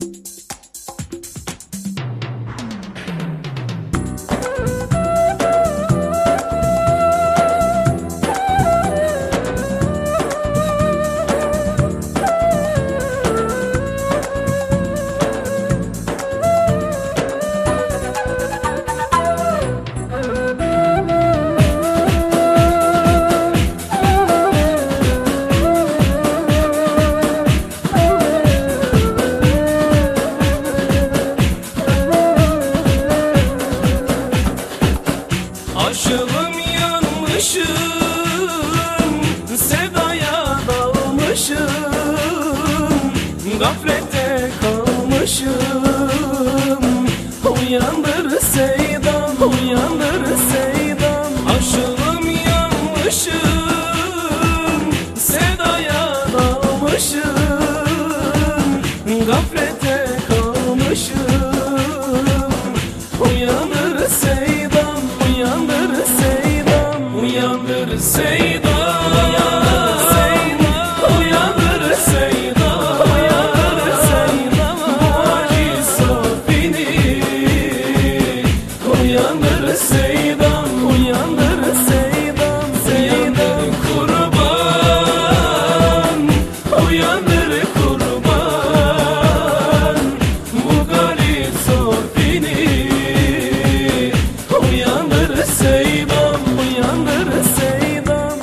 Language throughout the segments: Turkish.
Aşığım yanmışım, sevdaya dalmışım, gaflete kalmışım. Uyandır Seydan, uyandır Seydan. Aşığım yanmışım, sevdaya dalmışım, gaflete kalmışım. Uyandır Seydan, uyandır Seydan, uyandır Seydan, uyandır Seydan, uyandır Seydan. Muacir Safini, uyandır Seydan, uyandır Seydan, Seydan kurban, uyandır kurban. Bu garip Safini, uyandır Seydan, uyandır Seydan.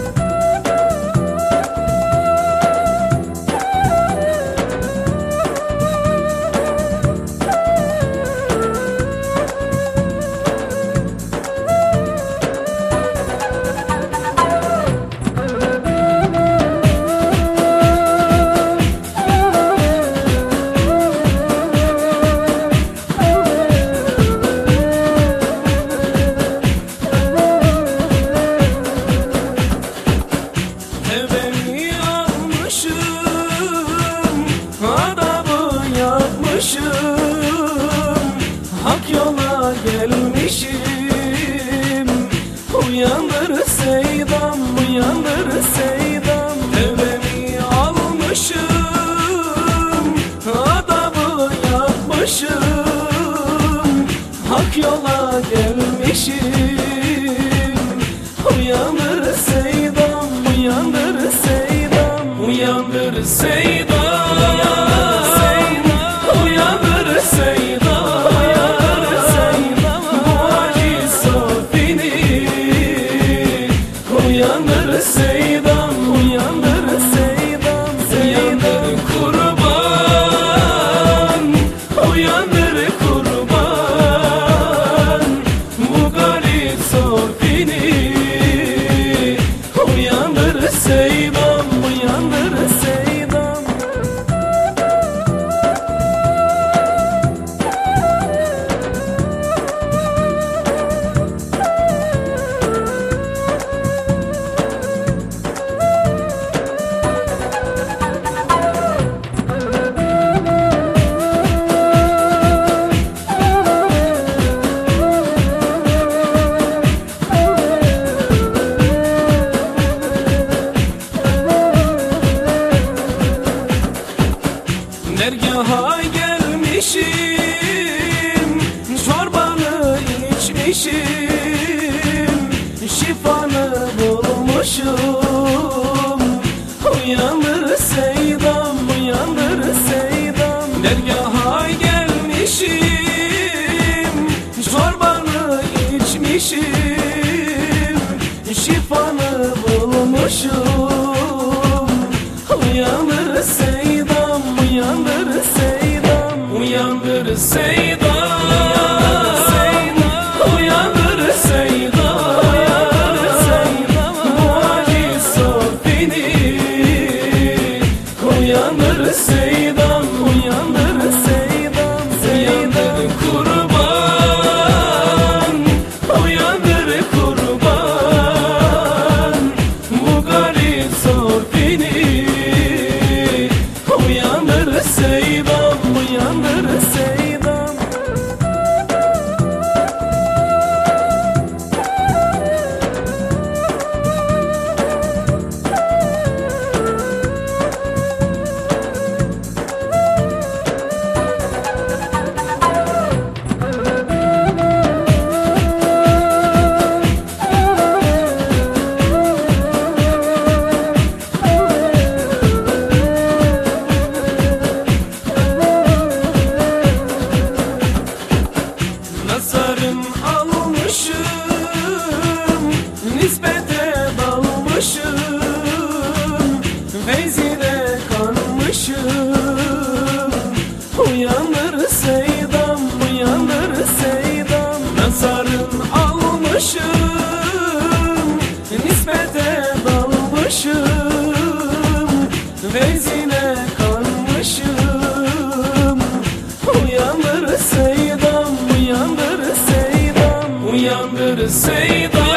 Tevbemi almışım, adabı yapmışım, hak yola gelmişim. Uyandır Seydan, uyandır Seydan. Tevbemi almışım, adabı yapmışım, hak yola gelmişim. Uyandır Seydan, uyandır Seydan, uyandır Seydan, uyandır Seydan, uyandır Seydan. Muacir Safini, uyandır Seydan, uyandır Seydan, Seydan kurban, uyandır kurban. Bu garip Safini, uyandır Seydan, uyandır Seydan. Dergaha gelmişim, çorbanı içmişim, şifanı bulmuşum. Uyandır Seydan, uyandır Seydan. Dergaha gelmişim, çorbanı içmişim, şifanı bulmuşum. Uyandır Seydan, uyandır Seydan, uyandır Seydan, uyandır Seydan, uyandır Seydan. Muacir Safini, uyandır Seydan, uyandır Seydan, Seydan kurban, uyandır kurban. Bu garip Safini, uyandır Seydan, uyandır Seydan. uyandır Seydan.